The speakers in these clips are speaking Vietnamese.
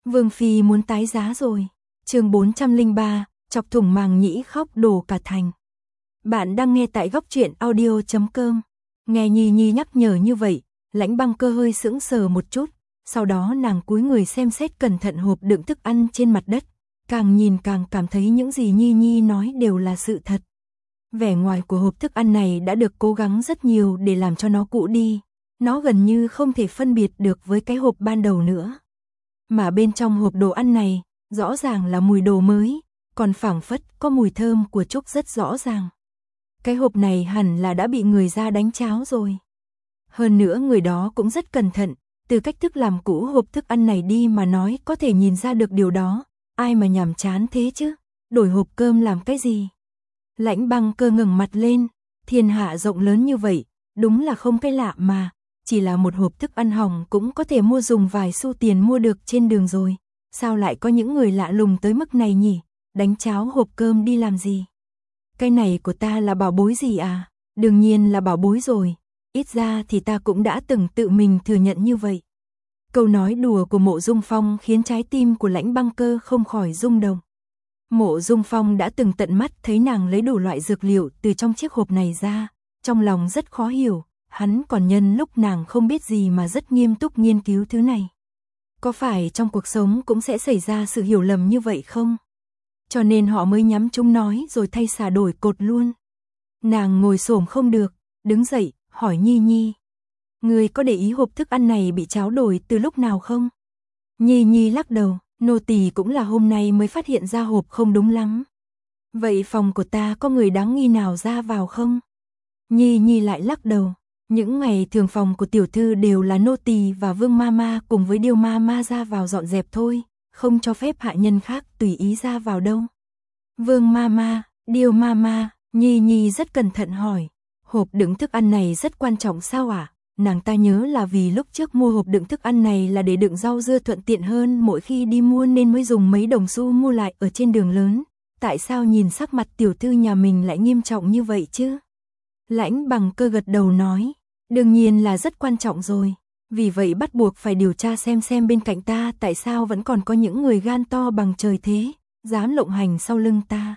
Vương Phi muốn tái giá rồi. Chương 403, chọc thủng màng nhĩ khóc đổ cả thành. Bạn đang nghe tại góc truyện audio.com. Nghe Nhi Nhi nhắc nhở như vậy, Lãnh Băng Cơ hơi sững sờ một chút, sau đó nàng cúi người xem xét cẩn thận hộp đựng thức ăn trên mặt đất, càng nhìn càng cảm thấy những gì Nhi Nhi nói đều là sự thật. Vẻ ngoài của hộp thức ăn này đã được cố gắng rất nhiều để làm cho nó cũ đi, nó gần như không thể phân biệt được với cái hộp ban đầu nữa. Mà bên trong hộp đồ ăn này, rõ ràng là mùi đồ mới, còn phảng phất có mùi thơm của trúc rất rõ ràng. Cái hộp này hẳn là đã bị người ra đánh cháo rồi. Hơn nữa người đó cũng rất cẩn thận, từ cách thức làm cũ hộp thức ăn này đi mà nói có thể nhìn ra được điều đó. Ai mà nhàm chán thế chứ, đổi hộp cơm làm cái gì? Lãnh Băng Cơ ngẩng mặt lên, thiên hạ rộng lớn như vậy, đúng là không cái lạ mà, chỉ là một hộp thức ăn hỏng cũng có thể mua dùng vài xu tiền mua được trên đường rồi. Sao lại có những người lạ lùng tới mức này nhỉ? Đánh cháo hộp cơm đi làm gì? Cái này của ta là bảo bối gì à? Đương nhiên là bảo bối rồi, ít ra thì ta cũng đã từng tự mình thừa nhận như vậy. Câu nói đùa của Mộ Dung Phong khiến trái tim của Lãnh Băng Cơ không khỏi rung động. Mộ Dung Phong đã từng tận mắt thấy nàng lấy đủ loại dược liệu từ trong chiếc hộp này ra, trong lòng rất khó hiểu, hắn còn nhân lúc nàng không biết gì mà rất nghiêm túc nghiên cứu thứ này. Có phải trong cuộc sống cũng sẽ xảy ra sự hiểu lầm như vậy không? Cho nên họ mới nhắm chúng nói rồi thay xả đổi cột luôn. Nàng ngồi xổm không được, đứng dậy, hỏi Nhi Nhi. Ngươi có để ý hộp thức ăn này bị cháo đổi từ lúc nào không? Nhi Nhi lắc đầu, nô tỳ cũng là hôm nay mới phát hiện ra hộp không đúng lắm. Vậy phòng của ta có người đáng nghi nào ra vào không? Nhi Nhi lại lắc đầu, những ngày thường phòng của tiểu thư đều là nô tỳ và Vương Mama cùng với Điêu Mama ra vào dọn dẹp thôi, không cho phép hạ nhân khác tùy ý ra vào đâu. Vương Mama, Điêu Mama, Nhi Nhi rất cẩn thận hỏi, hộp đựng thức ăn này rất quan trọng sao ạ? Nàng ta nhớ là vì lúc trước mua hộp đựng thức ăn này là để đựng rau dưa thuận tiện hơn mỗi khi đi mua nên mới dùng mấy đồng xu mua lại ở trên đường lớn. Tại sao nhìn sắc mặt tiểu thư nhà mình lại nghiêm trọng như vậy chứ? Lãnh Băng Cơ gật đầu nói, đương nhiên là rất quan trọng rồi. Vì vậy bắt buộc phải điều tra xem bên cạnh ta tại sao vẫn còn có những người gan to bằng trời thế, dám lộng hành sau lưng ta.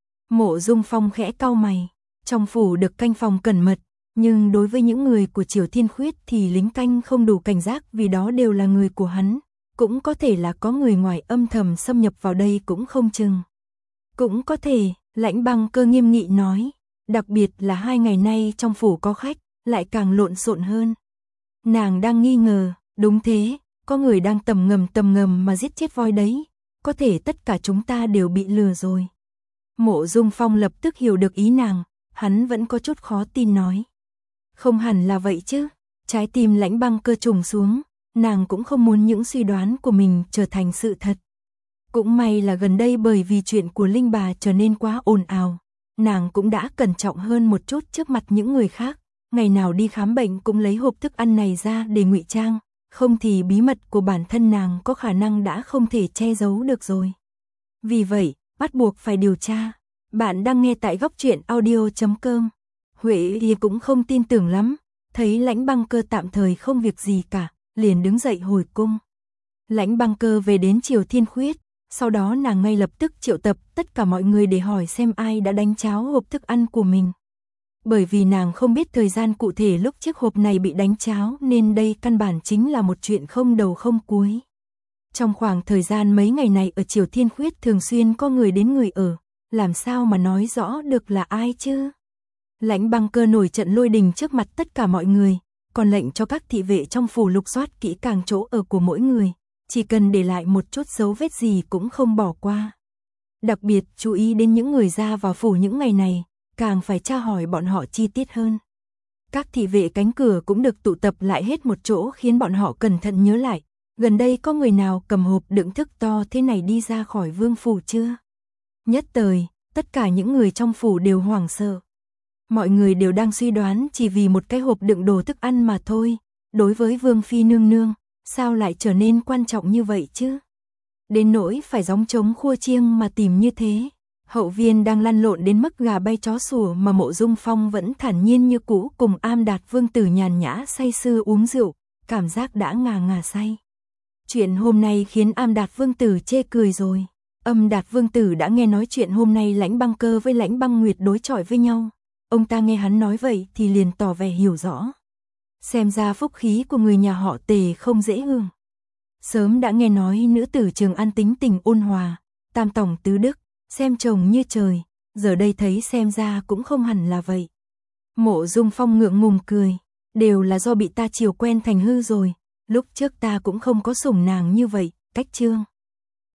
Mộ Dung Phong khẽ cau mày, trong phủ được canh phòng cẩn mật, nhưng đối với những người của Triều Thiên Khuyết thì lính canh không đủ cảnh giác vì đó đều là người của hắn, cũng có thể là có người ngoài âm thầm xâm nhập vào đây cũng không chừng. Cũng có thể, Lãnh Băng Cơ nghiêm nghị nói, đặc biệt là 2 ngày nay trong phủ có khách, lại càng lộn xộn hơn. Nàng đang nghi ngờ, đúng thế, có người đang tầm ngầm mà giết chết voi đấy, có thể tất cả chúng ta đều bị lừa rồi. Mộ Dung Phong lập tức hiểu được ý nàng, hắn vẫn có chút khó tin nói. Không hẳn là vậy chứ, trái tim Lãnh Băng Cơ trùng xuống, nàng cũng không muốn những suy đoán của mình trở thành sự thật. Cũng may là gần đây bởi vì chuyện của Linh Bà trở nên quá ồn ào, nàng cũng đã cẩn trọng hơn một chút trước mặt những người khác, ngày nào đi khám bệnh cũng lấy hộp thức ăn này ra để ngụy trang, không thì bí mật của bản thân nàng có khả năng đã không thể che giấu được rồi. Vì vậy, bắt buộc phải điều tra. Bạn đang nghe tại góc truyện audio.com. Huệ thì cũng không tin tưởng lắm, thấy Lãnh Băng Cơ tạm thời không việc gì cả, liền đứng dậy hồi cung. Lãnh Băng Cơ về đến Triều Thiên Khuyết, sau đó nàng ngay lập tức triệu tập tất cả mọi người để hỏi xem ai đã đánh cháo hộp thức ăn của mình. Bởi vì nàng không biết thời gian cụ thể lúc chiếc hộp này bị đánh cháo nên đây căn bản chính là một chuyện không đầu không cuối. Trong khoảng thời gian mấy ngày này ở Triều Thiên Khuyết thường xuyên có người đến người ở, làm sao mà nói rõ được là ai chứ? Lãnh Băng Cơ nổi trận lôi đình trước mặt tất cả mọi người, còn lệnh cho các thị vệ trong phủ lục soát kỹ càng chỗ ở của mỗi người, chỉ cần để lại một chút dấu vết gì cũng không bỏ qua. Đặc biệt chú ý đến những người ra vào phủ những ngày này, càng phải tra hỏi bọn họ chi tiết hơn. Các thị vệ cánh cửa cũng được tụ tập lại hết một chỗ khiến bọn họ cẩn thận nhớ lại, gần đây có người nào cầm hộp đựng thức to thế này đi ra khỏi vương phủ chưa? Nhất thời, tất cả những người trong phủ đều hoảng sợ. Mọi người đều đang suy đoán chỉ vì một cái hộp đựng đồ thức ăn mà thôi, đối với Vương Phi nương nương, sao lại trở nên quan trọng như vậy chứ? Đến nỗi phải gióng trống khua chiêng mà tìm như thế. Hậu viên đang lăn lộn đến mức gà bay chó sủa mà Mộ Dung Phong vẫn thản nhiên như cũ cùng Am Đạt Vương tử nhàn nhã say sưa uống rượu, cảm giác đã ngà ngà say. Chuyện hôm nay khiến Am Đạt Vương Tử chê cười rồi. Âm Đạt Vương Tử đã nghe nói chuyện hôm nay Lãnh Băng Cơ với Lãnh Băng Nguyệt đối chọi với nhau. Ông ta nghe hắn nói vậy thì liền tỏ vẻ hiểu rõ. Xem ra phúc khí của người nhà họ Tề không dễ hưởng. Sớm đã nghe nói nữ tử Trường An tính tình ôn hòa, tam tổng tứ đức, xem chồng như trời, giờ đây thấy xem ra cũng không hẳn là vậy. Mộ Dung Phong ngượng ngùng cười, đều là do bị ta chiều quen thành hư rồi, lúc trước ta cũng không có sủng nàng như vậy, cách Trương